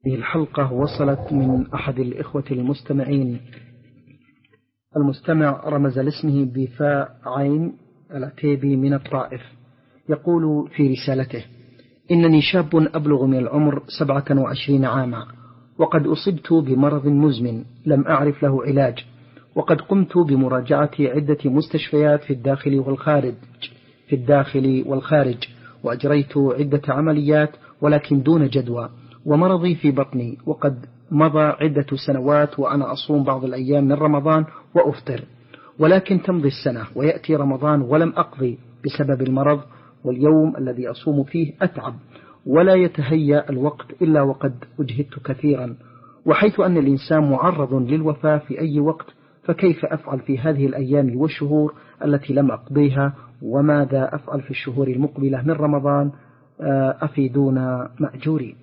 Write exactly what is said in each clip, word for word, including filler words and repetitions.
هذه الحلقة وصلت من أحد الإخوة المستمعين. المستمع رمز لاسمه بفاء عين العتيبي من الطائف. يقول في رسالته: إنني شاب أبلغ من العمر سبعة وعشرين عاما، وقد أصبت بمرض مزمن لم أعرف له علاج، وقد قمت بمراجعة عدة مستشفيات في الداخل والخارج في الداخل والخارج وأجريت عدة عمليات ولكن دون جدوى، ومرضي في بطني، وقد مضى عدة سنوات وأنا أصوم بعض الأيام من رمضان وأفطر، ولكن تمضي السنة ويأتي رمضان ولم أقضي بسبب المرض، واليوم الذي أصوم فيه أتعب ولا يتهيأ الوقت إلا وقد أجهدت كثيرا، وحيث أن الإنسان معرض للوفاة في أي وقت، فكيف أفعل في هذه الأيام والشهور التي لم أقضيها؟ وماذا أفعل في الشهور المقبلة من رمضان؟ أفيدونا مأجورين.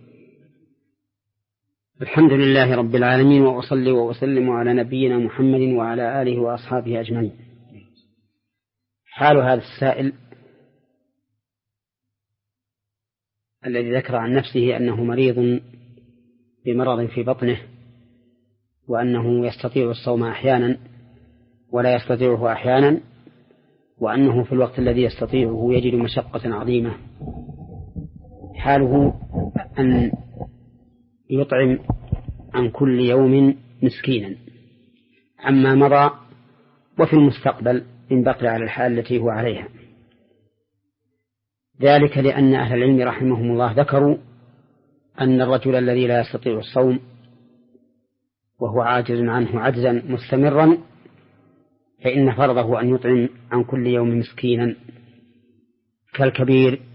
الحمد لله رب العالمين، وأصلي وأسلم على نبينا محمد وعلى آله وأصحابه أجمعين. حال هذا السائل الذي ذكر عن نفسه أنه مريض بمرض في بطنه، وأنه يستطيع الصوم أحيانا ولا يستطيعه أحيانا، وأنه في الوقت الذي يستطيعه يجد مشقة عظيمة. حاله أن يطعم عن كل يوم مسكينا عما مضى وفي المستقبل إن بقي على الحال التي هو عليها، ذلك لأن أهل العلم رحمهم الله ذكروا أن الرجل الذي لا يستطيع الصوم وهو عاجز عنه عجزا مستمرا، فإن فرضه أن يطعم عن كل يوم مسكينا كالكبير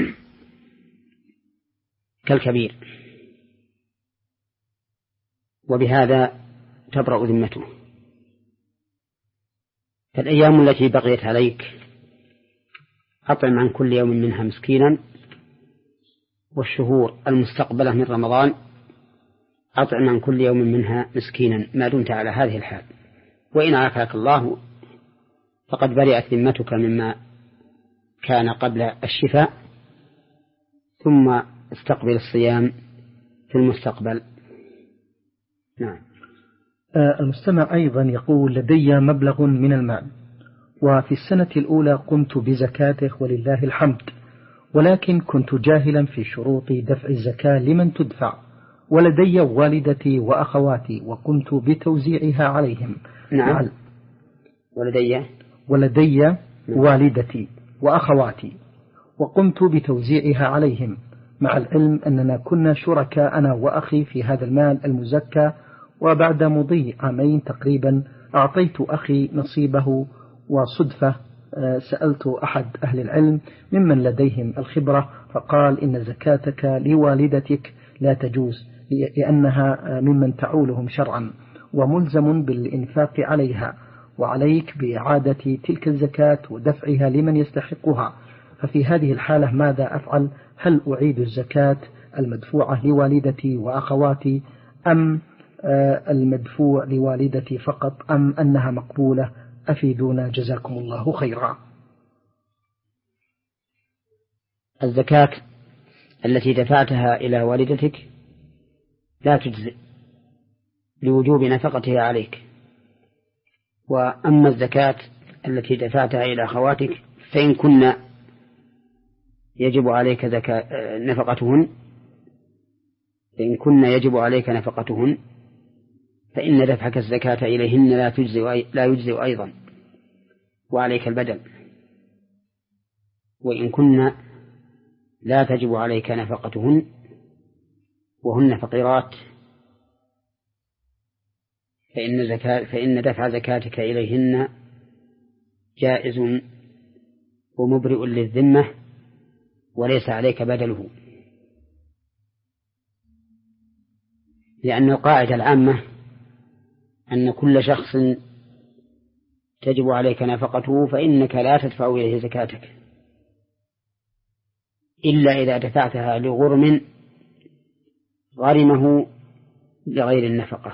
كالكبير وبهذا تبرأ ذمته. فالأيام التي بقيت عليك أطعم عن كل يوم منها مسكينا، والشهور المستقبلة من رمضان أطعم عن كل يوم منها مسكينا ما دمت على هذه الحال، وإن عافاك الله فقد برئت ذمتك مما كان قبل الشفاء، ثم استقبل الصيام في المستقبل. نعم. المستمع أيضا يقول: لدي مبلغ من المال، وفي السنة الأولى قمت بزكاته ولله الحمد، ولكن كنت جاهلا في شروط دفع الزكاة لمن تدفع، ولدي والدتي وأخواتي وقمت بتوزيعها عليهم. نعم. وعل... ولدي ولدي نعم. والدتي وأخواتي وقمت بتوزيعها عليهم، مع العلم أننا كنا شركاء أنا وأخي في هذا المال المزكى، وبعد مضي عامين تقريبا أعطيت أخي نصيبه، وصدفة سألت أحد أهل العلم ممن لديهم الخبرة فقال: إن زكاتك لوالدتك لا تجوز، لأنها ممن تعولهم شرعا وملزم بالإنفاق عليها، وعليك بإعادة تلك الزكاة ودفعها لمن يستحقها. ففي هذه الحالة ماذا أفعل؟ هل أعيد الزكاة المدفوعة لوالدتي وأخواتي، أم المدفوع لوالدتي فقط، أم أنها مقبولة؟ أفيدونا جزاكم الله خيرا. الزكاة التي دفعتها إلى والدتك لا تجزئ لوجوب نفقتها عليك، وأما الزكاة التي دفعتها إلى أخواتك فإن كنا يجب عليك زكاة نفقتهن فإن كنا يجب عليك نفقتهن فإن دفعك الزكاة إليهن لا تجزئ لا يجزئ أيضا، وعليك البدل. وإن كنا لا تجب عليك نفقتهن وهن فقيرات فإن زكاة فإن دفع زكاتك إليهن جائز ومبرئ للذمة وليس عليك بدله، لأن القاعدة العامة أن كل شخص تجب عليك نفقته فإنك لا تدفع إليه زكاتك إلا إذا دفعتها لغرم غرمه لغير النفقة.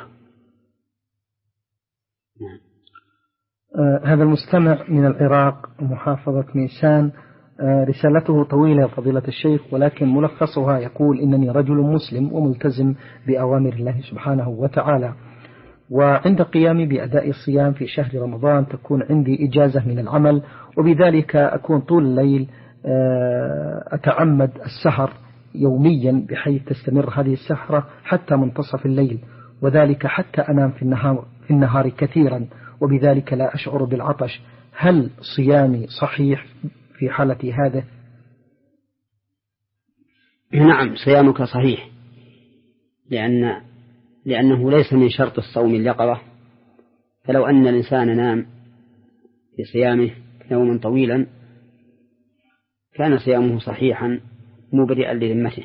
آه هذا المستمع من العراق محافظة ميسان رسالته طويلة فضيلة الشيخ، ولكن ملخصها يقول: إنني رجل مسلم وملتزم بأوامر الله سبحانه وتعالى، وعند قيامي بأداء الصيام في شهر رمضان تكون عندي إجازة من العمل، وبذلك أكون طول الليل أتعمد السهر يوميا بحيث تستمر هذه السهرة حتى منتصف الليل، وذلك حتى أنام في النهار, في النهار كثيرا، وبذلك لا أشعر بالعطش. هل صيامي صحيح في حالة هذا؟ نعم، صيامك صحيح، لأن لأنه ليس من شرط الصوم اليقظة، فلو أن الإنسان نام في صيامه نوما طويلا كان صيامه صحيحا مبرئا لذمته،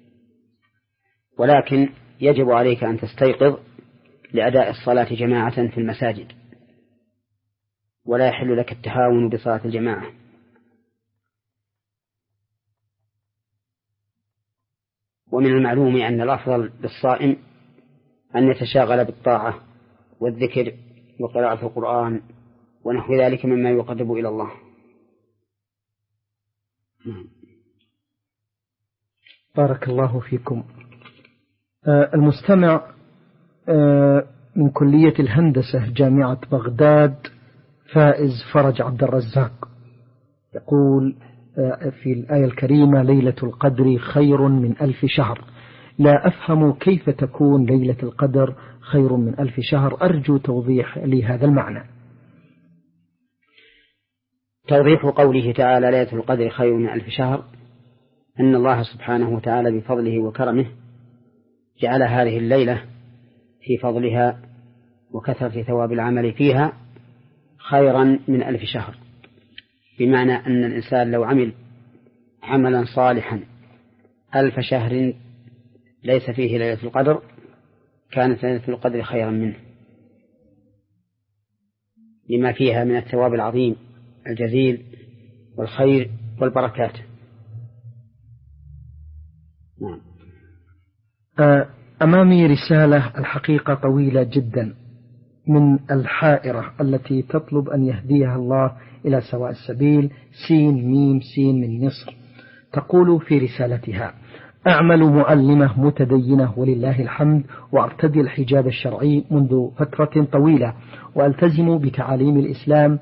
ولكن يجب عليك أن تستيقظ لأداء الصلاة جماعة في المساجد، ولا يحل لك التهاون بصلاة الجماعة. ومن المعلوم أن الأفضل للصائم أن يتشاغل بالطاعة والذكر وقراءة القرآن ونحو ذلك مما يقرب إلى الله. بارك الله فيكم. آه المستمع آه من كلية الهندسة جامعة بغداد، فائز فرج عبد الرزاق، يقول آه في الآية الكريمة: ليلة القدر خير من ألف شهر. لا أفهم كيف تكون ليلة القدر خير من ألف شهر، أرجو توضيح لي هذا المعنى. توضيح قوله تعالى ليلة القدر خير من ألف شهر أن الله سبحانه وتعالى بفضله وكرمه جعل هذه الليلة في فضلها وكثرة ثواب العمل فيها خيرا من ألف شهر، بمعنى أن الإنسان لو عمل عملا صالحا ألف شهر ليس فيه ليلة القدر كانت ليلة القدر خيرا منه، لما فيها من الثواب العظيم الجزيل والخير والبركات. نعم. أمامي رسالة الحقيقة طويلة جدا من الحائرة التي تطلب أن يهديها الله إلى سواء السبيل، سين ميم سين من مصر. تقول في رسالتها: أعمل معلمة متدينة ولله الحمد، وأرتدي الحجاب الشرعي منذ فترة طويلة، وألتزم بتعاليم الإسلام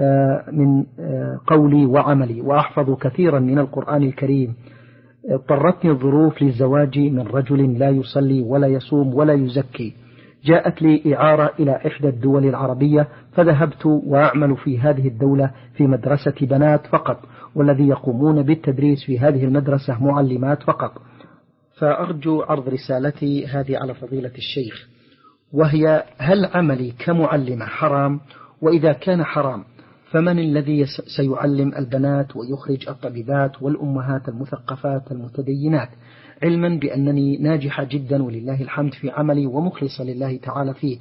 من قولي وعملي، وأحفظ كثيرا من القرآن الكريم. اضطرتني الظروف للزواج من رجل لا يصلي ولا يصوم ولا يزكي. جاءت لي إعارة إلى إحدى الدول العربية، فذهبت وأعمل في هذه الدولة في مدرسة بنات فقط، والذي يقومون بالتدريس في هذه المدرسة معلمات فقط. فأرجو عرض رسالتي هذه على فضيلة الشيخ، وهي: هل عملي كمعلمة حرام؟ وإذا كان حرام فمن الذي سيعلم البنات ويخرج الطبيبات والأمهات المثقفات المتدينات؟ علما بأنني ناجحة جدا ولله الحمد في عملي ومخلصة لله تعالى فيه،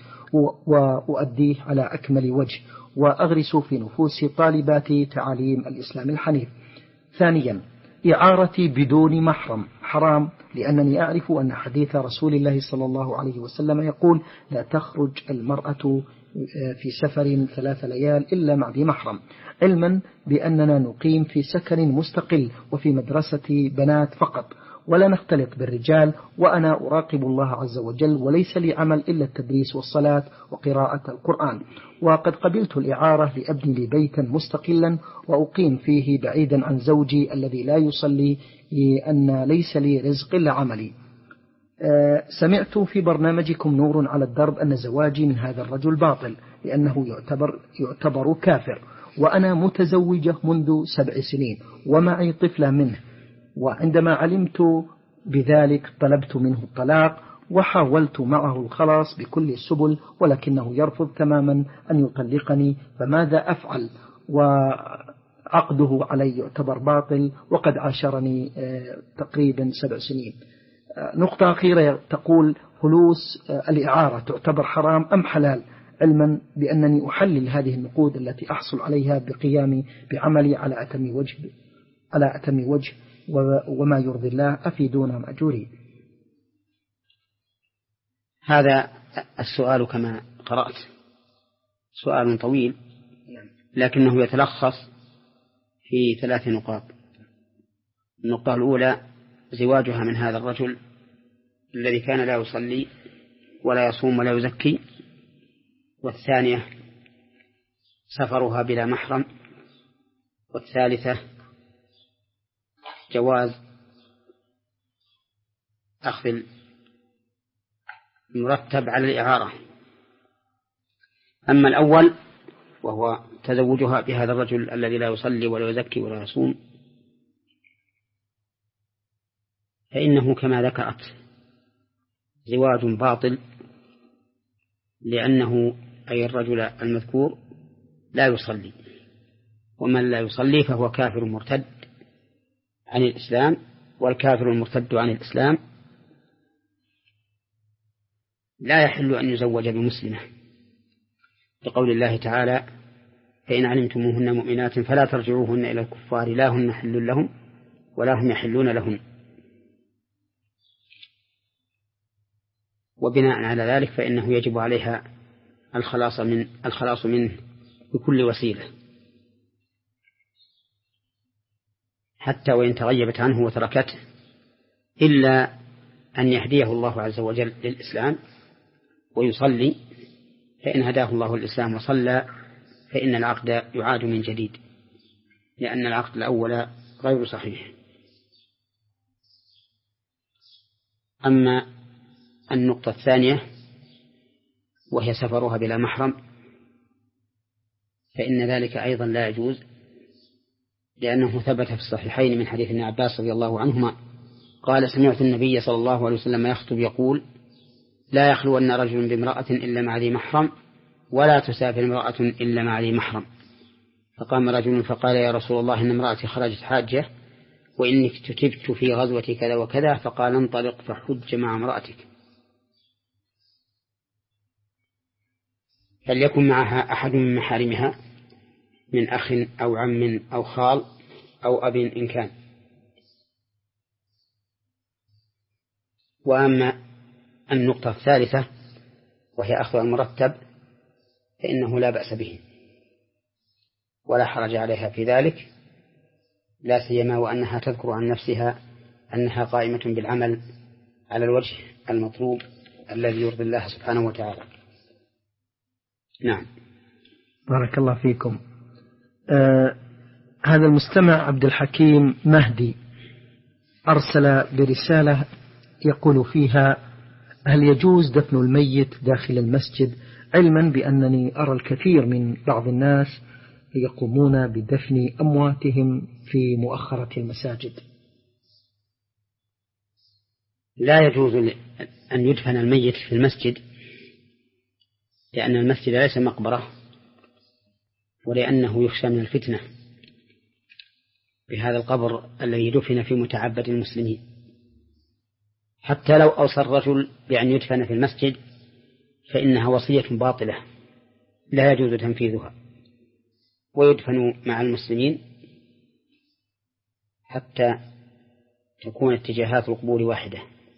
وأؤديه على أكمل وجه، وأغرس في نفوس طالباتي تعاليم الإسلام الحنيف. ثانيا، إعارتي بدون محرم حرام، لأنني أعرف أن حديث رسول الله صلى الله عليه وسلم يقول: لا تخرج المرأة في سفر ثلاث ليال إلا مع ذي محرم، علما بأننا نقيم في سكن مستقل وفي مدرسة بنات فقط، ولا نختلط بالرجال، وأنا أراقب الله عز وجل، وليس لي عمل إلا التدريس والصلاة وقراءة القرآن. وقد قبلت الإعارة لأبني لي بيتا مستقلا وأقيم فيه بعيدا عن زوجي الذي لا يصلي، لأن ليس لي رزق إلا عملي. أه سمعت في برنامجكم نور على الدرب أن زواجي من هذا الرجل باطل، لأنه يعتبر, يعتبر كافر، وأنا متزوجة منذ سبع سنين ومعي طفلة منه، وعندما علمت بذلك طلبت منه الطلاق، وحاولت معه الخلاص بكل السبل، ولكنه يرفض تماما أن يطلقني، فماذا أفعل؟ وعقده علي يعتبر باطل، وقد عاشرني تقريبا سبع سنين. نقطة أخيرة، تقول: فلوس الإعارة تعتبر حرام أم حلال؟ علما بأنني أحلل هذه النقود التي أحصل عليها بقيامي بعملي على أتم وجه على أتم وجه وما يرضي الله، أفيدونا مأجورين. هذا السؤال كما قرأت سؤال طويل، لكنه يتلخص في ثلاث نقاط. النقطة الأولى زواجها من هذا الرجل الذي كان لا يصلي ولا يصوم ولا يزكي. والثانية سفرها بلا محرم. والثالثة جواز أخذ المرتب على الإعارة. أما الأول وهو تزوجها بهذا الرجل الذي لا يصلي ولا يزكي ولا يصوم فإنه كما ذكرت زواج باطل، لأنه أي الرجل المذكور لا يصلي، ومن لا يصلي فهو كافر مرتد عن الإسلام، والكافر المرتد عن الإسلام لا يحل أن يزوج بمسلمة، لقول الله تعالى: فإن علمتموهن مؤمنات فلا ترجعوهن إلى الكفار لا هن حل لهم ولا هم يحلون لهن. وبناء على ذلك فإنه يجب عليها الخلاص من الخلاص منه بكل وسيلة، حتى وإن تغيبت عنه وتركته، إلا أن يهديه الله عز وجل للإسلام ويصلي، فإن هداه الله للإسلام وصلى فإن العقد يعاد من جديد، لأن العقد الأول غير صحيح. أما النقطة الثانية وهي سفرها بلا محرم فإن ذلك أيضا لا يجوز، لأنه ثبت في الصحيحين من حديث ابن عباس رضي الله عنهما قال: سمعت النبي صلى الله عليه وسلم يخطب يقول: لا يخلون رجل بامرأة إلا مع ذي محرم، ولا تسافر امرأة إلا مع ذي محرم. فقام رجل فقال: يا رسول الله، إن امرأتي خرجت حاجة وإني كتبت في غزوة كذا وكذا. فقال: انطلق فحج مع امرأتك، فليكن معها أحد من محارمها من أخ أو عم أو خال أو أب إن كان. وأما النقطة الثالثة وهي أخذ المرتب فإنه لا بأس به ولا حرج عليها في ذلك، لا سيما وأنها تذكر عن نفسها أنها قائمة بالعمل على الوجه المطلوب الذي يرضي الله سبحانه وتعالى. نعم. بارك الله فيكم. آه هذا المستمع عبد الحكيم مهدي أرسل برسالة يقول فيها: هل يجوز دفن الميت داخل المسجد، علما بأنني أرى الكثير من بعض الناس يقومون بدفن أمواتهم في مؤخرة المساجد؟ لا يجوز أن يدفن الميت في المسجد، لأن المسجد ليس مقبرة، ولأنه يخشى من الفتنة بهذا القبر الذي دفن في متعبد المسلمين. حتى لو أوصى الرجل بأن يدفن في المسجد فإنها وصية باطلة لا يجوز تنفيذها، ويدفن مع المسلمين حتى تكون اتجاهات القبور واحدة.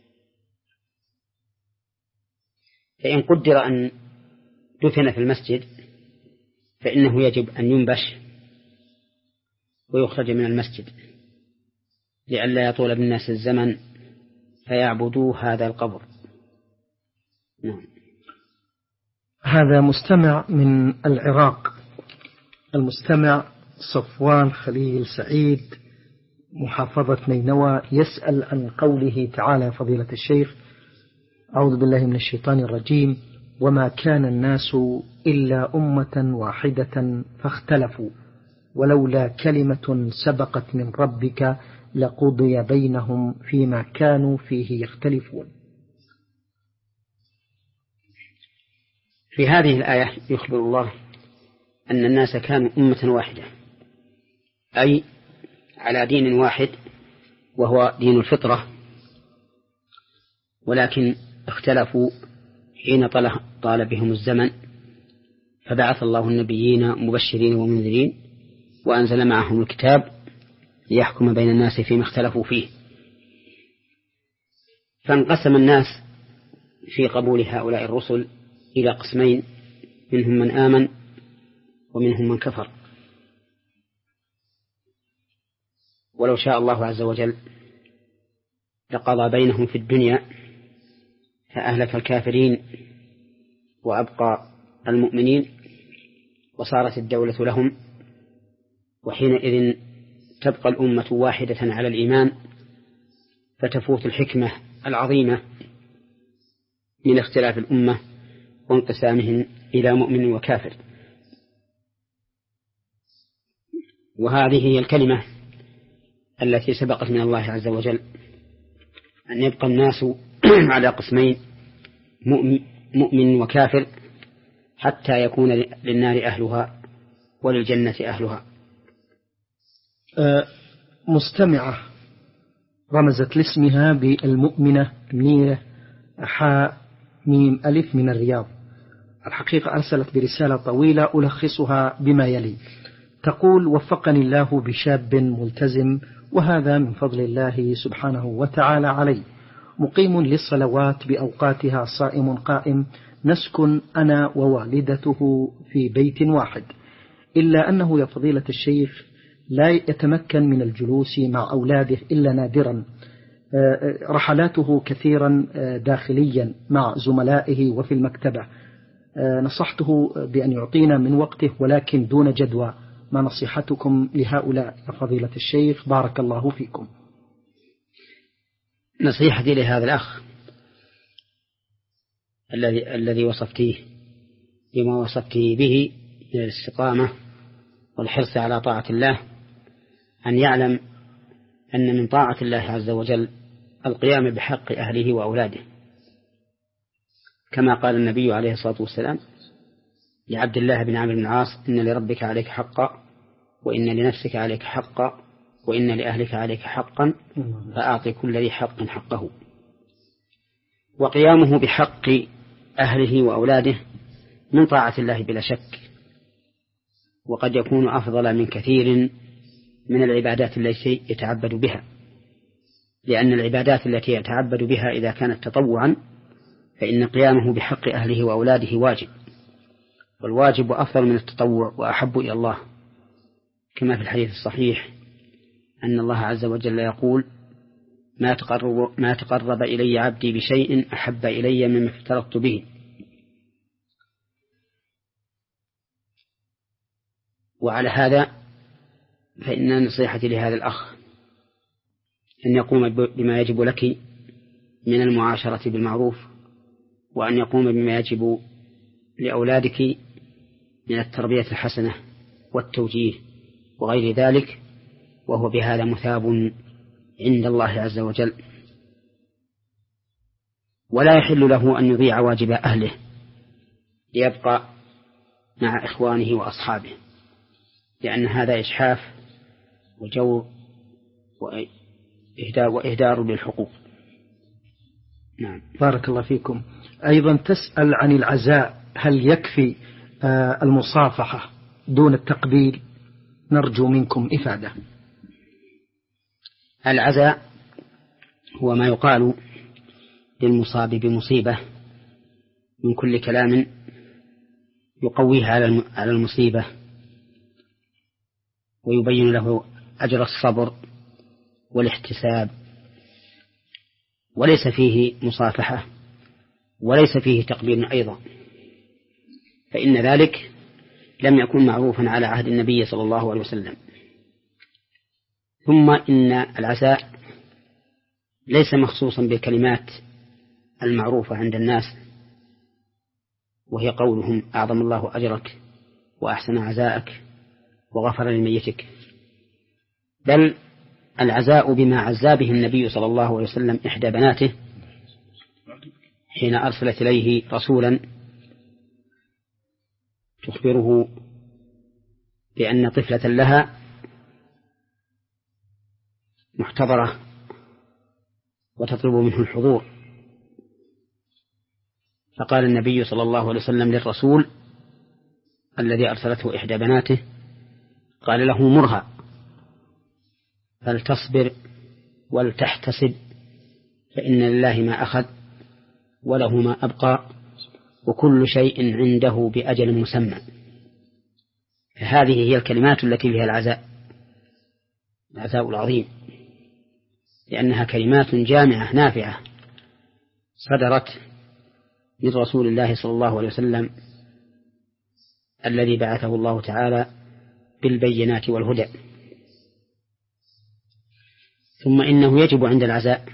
فإن قدر أن دفن في المسجد فإنه يجب أن ينبش ويخرج من المسجد لئلا يطول بالناس الزمن فيعبدوا هذا القبر. نعم. هذا مستمع من العراق، المستمع صفوان خليل سعيد محافظة نينوى، يسأل عن قوله تعالى: فضيلة الشيخ، أعوذ بالله من الشيطان الرجيم: وما كان الناس إلا أمة واحدة فاختلفوا ولولا كلمة سبقت من ربك لقضي بينهم فيما كانوا فيه يختلفون. في هذه الآية يخبر الله أن الناس كانوا أمة واحدة، أي على دين واحد وهو دين الفطرة، ولكن اختلفوا حين طال بهم الزمن فبعث الله النبيين مبشرين ومنذرين وأنزل معهم الكتاب ليحكم بين الناس فيما اختلفوا فيه. فانقسم الناس في قبول هؤلاء الرسل إلى قسمين، منهم من آمن ومنهم من كفر. ولو شاء الله عز وجل لقضى بينهم في الدنيا فأهلك الكافرين وأبقى المؤمنين وصارت الدولة لهم، وحينئذ تبقى الأمة واحدة على الإيمان، فتفوت الحكمة العظيمة من اختلاف الأمة وانقسامهم إلى مؤمن وكافر. وهذه هي الكلمة التي سبقت من الله عز وجل، أن يبقى الناس على قسمين مؤمن وكافر حتى يكون للنار أهلها وللجنة أهلها. مستمعة رمزت لاسمها بالمؤمنة منيرة حاء ميم ألف من الرياض. الحقيقة أرسلت برسالة طويلة ألخصها بما يلي. تقول: وفقني الله بشاب ملتزم، وهذا من فضل الله سبحانه وتعالى علي، مقيم للصلوات بأوقاتها، صائم قائم، نسكن أنا ووالدته في بيت واحد، إلا أنه يا فضيلة الشيخ لا يتمكن من الجلوس مع أولاده إلا نادرا، رحلاته كثيرا داخليا مع زملائه وفي المكتبة. نصحته بأن يعطينا من وقته ولكن دون جدوى. ما نصيحتكم لهؤلاء يا فضيلة الشيخ؟ بارك الله فيكم. نصيحتي لهذا الأخ الذي الذي وصفتيه بما وصفتيه به من الاستقامة والحرص على طاعة الله، أن يعلم أن من طاعة الله عز وجل القيام بحق أهله وأولاده، كما قال النبي عليه الصلاة والسلام لعبد الله بن عمرو بن العاص: إن لربك عليك حقا، وإن لنفسك عليك حقا، وإن لأهلك عليك حقا، فأعطي كل ذي حق حقه. وقيامه بحق أهله وأولاده من طاعة الله بلا شك، وقد يكون أفضل من كثير من العبادات التي يتعبد بها، لأن العبادات التي يتعبد بها إذا كانت تطوعا فإن قيامه بحق أهله وأولاده واجب، والواجب أفضل من التطوع وأحب إلى الله، كما في الحديث الصحيح أن الله عز وجل يقول: ما تقرب, ما تقرب إلي عبدي بشيء أحب إلي مما افترضت به. وعلى هذا فإن نصيحتي لهذا الأخ أن يقوم بما يجب لك من المعاشرة بالمعروف، وأن يقوم بما يجب لأولادك من التربية الحسنة والتوجيه وغير ذلك، وهو بهذا مثاب عند الله عز وجل. ولا يحل له أن يضيع واجب أهله ليبقى مع إخوانه وأصحابه، لأن هذا إجحاف وجور وإهدار بالحقوق. نعم. بارك الله فيكم. أيضا تسأل عن العزاء، هل يكفي المصافحة دون التقبيل؟ نرجو منكم إفادة. العزاء هو ما يقال للمصاب بمصيبة من كل كلام يقويه على المصيبة ويبين له أجر الصبر والاحتساب، وليس فيه مصافحة وليس فيه تقبيل أيضا، فإن ذلك لم يكن معروفا على عهد النبي صلى الله عليه وسلم. ثم إن العزاء ليس مخصوصا بالكلمات المعروفة عند الناس، وهي قولهم: أعظم الله أجرك وأحسن عزاءك وغفر لميتك، بل العزاء بما عزى به النبي صلى الله عليه وسلم إحدى بناته حين أرسلت إليه رسولا تخبره بأن طفلة لها محتضرة وتطلب منه الحضور، فقال النبي صلى الله عليه وسلم للرسول الذي أرسلته إحدى بناته، قال له: مرها فلتصبر ولتحتسب، فإن لله ما أخذ وله ما أبقى وكل شيء عنده بأجل مسمى. فهذه هي الكلمات التي فيها العزاء، العزاء العظيم، لأنها كلمات جامعة نافعة صدرت من رسول الله صلى الله عليه وسلم الذي بعثه الله تعالى بالبينات والهدى. ثم إنه يجب عند العزاء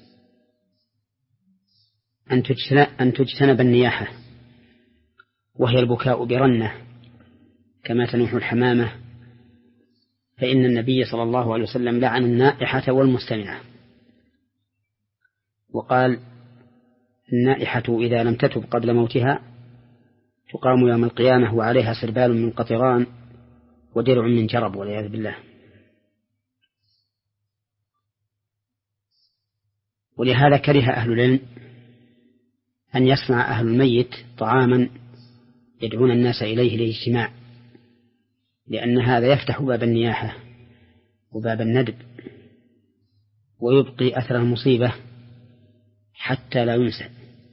أن تجتنب النياحة، وهي البكاء برنة كما تنوح الحمامة، فإن النبي صلى الله عليه وسلم لعن النائحة والمستمعة، وقال: النائحة إذا لم تتب قبل موتها تقام يوم القيامة وعليها سربال من قطران ودرع من جرب، والعياذ بالله. ولهذا كره أهل العلم أن يصنع أهل الميت طعاما يدعون الناس إليه للاجتماع، لأن هذا يفتح باب النياحة وباب الندب، ويبقي أثر المصيبة حتى لا ينسى.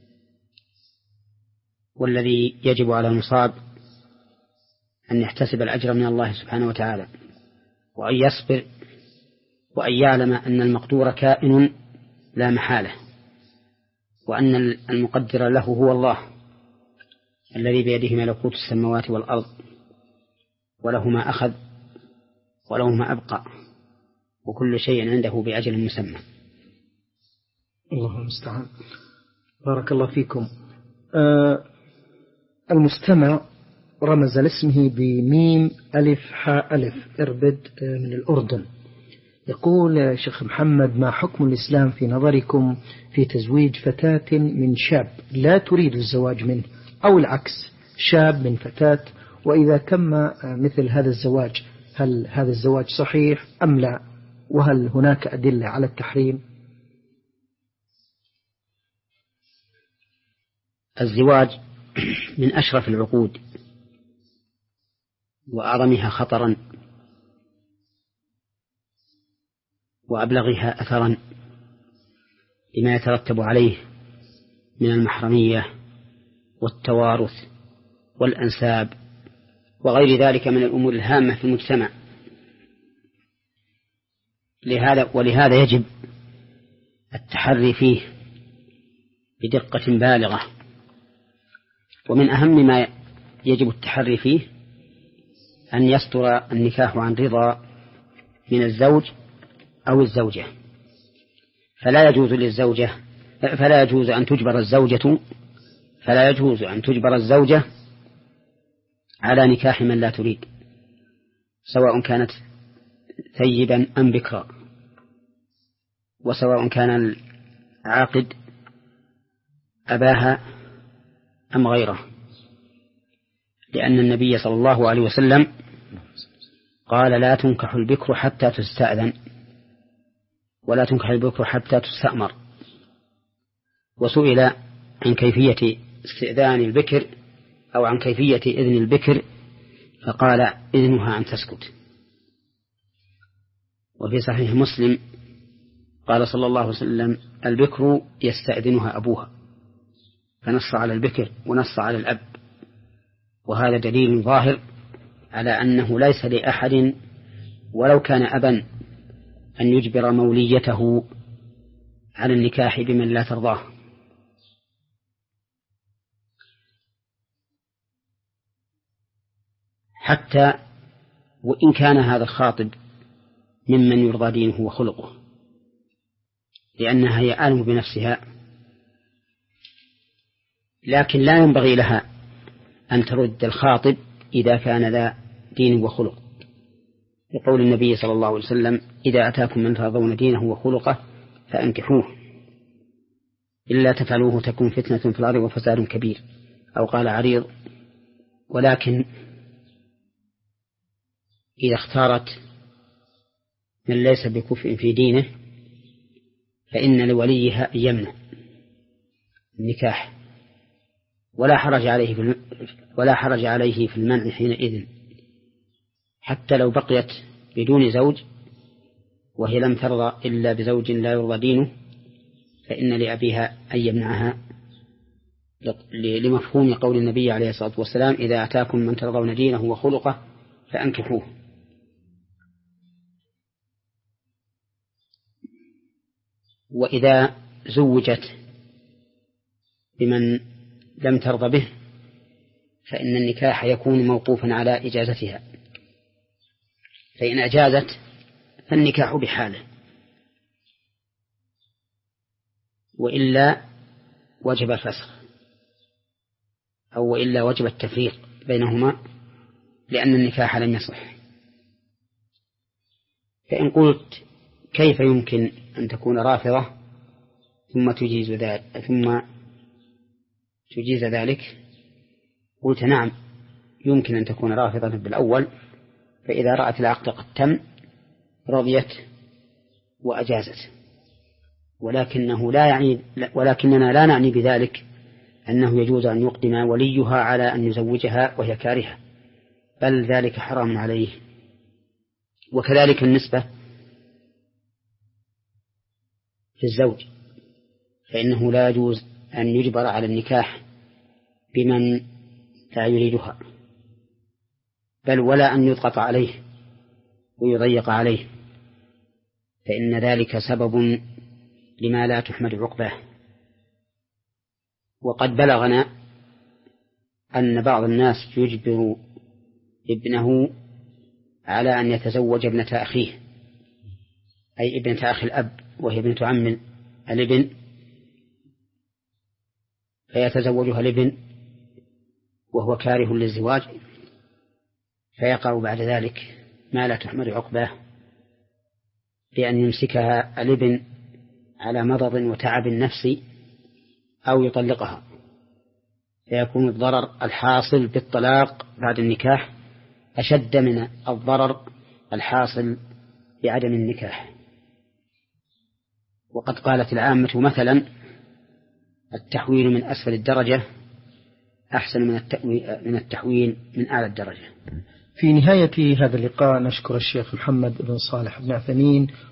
والذي يجب على المصاب أن يحتسب الأجر من الله سبحانه وتعالى، وأن يصبر، وأن يعلم أن المقدور كائن لا محالة، وأن المقدر له هو الله الذي بيده ملكوت السماوات والأرض، وله ما أخذ وله ما أبقى، وكل شيء عنده بأجل مسمى. الله المستعان. بارك الله فيكم. آه المستمع رمز لاسمه بميم ألف حاء ألف إربد من الأردن، يقول: شيخ محمد، ما حكم الإسلام في نظركم في تزويج فتاة من شاب لا تريد الزواج منه، أو العكس، شاب من فتاة؟ وإذا تم مثل هذا الزواج هل هذا الزواج صحيح أم لا؟ وهل هناك أدلة على التحريم؟ الزواج من أشرف العقود وأعظمها خطرا وأبلغها أثرا لما يترتب عليه من المحرمية والتوارث والأنساب وغير ذلك من الأمور الهامة في المجتمع. لهذا ولهذا يجب التحري فيه بدقة بالغة. ومن أهم ما يجب التحري فيه أن يصدر النكاح عن رضا من الزوج أو الزوجة، فلا يجوز للزوجة فلا يجوز أن تجبر الزوجة فلا يجوز أن تجبر الزوجة على نكاح من لا تريد، سواء كانت ثيبا أم بكرا، وسواء كان العاقد أباها أم غيره، لأن النبي صلى الله عليه وسلم قال: لا تنكح البكر حتى تستأذن، ولا تنكح البكر حتى تستأمر. وسئل عن كيفية استئذان البكر أو عن كيفية إذن البكر فقال: إذنها أن تسكت. وفي صحيح مسلم قال صلى الله عليه وسلم: البكر يستأذنها أبوها، فنص على البكر ونص على الأب، وهذا دليل ظاهر على أنه ليس لأحد ولو كان أبا أن يجبر موليته على النكاح بمن لا ترضاه. حتى وإن كان هذا الخاطب ممن يرضى دينه وخلقه، لأنها هي أعلم بنفسها، لكن لا ينبغي لها أن ترد الخاطب إذا كان ذا دين وخلق، لقول النبي صلى الله عليه وسلم: إذا أتاكم من ترضون دينه وخلقه فأنكحوه، إلا تفعلوه تكون فتنة في الأرض وفساد كبير، أو قال عريض. ولكن إذا اختارت من ليس بكفء في دينه فإن لوليها أن يمنع النكاح، ولا حرج عليه في ولا حرج عليه في المنع حينئذ، حتى لو بقيت بدون زوج وهي لم ترضى إلا بزوج لا يرضى دينه، فإن لأبيها أن يمنعها، لمفهوم قول النبي عليه الصلاة والسلام: إذا أتاكم من ترضون دينه وخلقه فأنكحوه. وإذا زوجت بمن لم ترض به فإن النكاح يكون موقوفا على إجازتها، فإن أجازت فالنكاح بحاله، وإلا وجب الفسخ أو وإلا وجب التفريق بينهما لأن النكاح لم يصح. فإن قلت كيف يمكن أن تكون رافضة ثم تجيز ذلك ثم تجيز ذلك قلت نعم يمكن أن تكون رافضة بالأول، فإذا رأت العقد قد تم رضيت وأجازت، ولكنه لا يعني ولكننا لا نعني بذلك أنه يجوز أن يقدم وليها على أن يزوجها وهي كارهة، بل ذلك حرام عليه. وكذلك النسبة في الزوج، فإنه لا يجوز أن يجبر على النكاح بمن لا يريدها، بل ولا أن يضغط عليه ويضيق عليه، فإن ذلك سبب لما لا تحمد عقباه. وقد بلغنا أن بعض الناس يجبر ابنه على أن يتزوج ابنة أخيه، أي ابنة أخي الأب وهي بنت عم الابن، فيتزوجها الابن وهو كاره للزواج، فيقع بعد ذلك ما لا تحمد عقباه بأن يمسكها الابن على مرض وتعب نفسي أو يطلقها، فيكون الضرر الحاصل بالطلاق بعد النكاح أشد من الضرر الحاصل بعدم النكاح. وقد قالت العامة مثلا التحويل من أسفل الدرجة أحسن من التحويل من أعلى الدرجة. في نهاية هذا اللقاء نشكر الشيخ محمد بن صالح بن عثيمين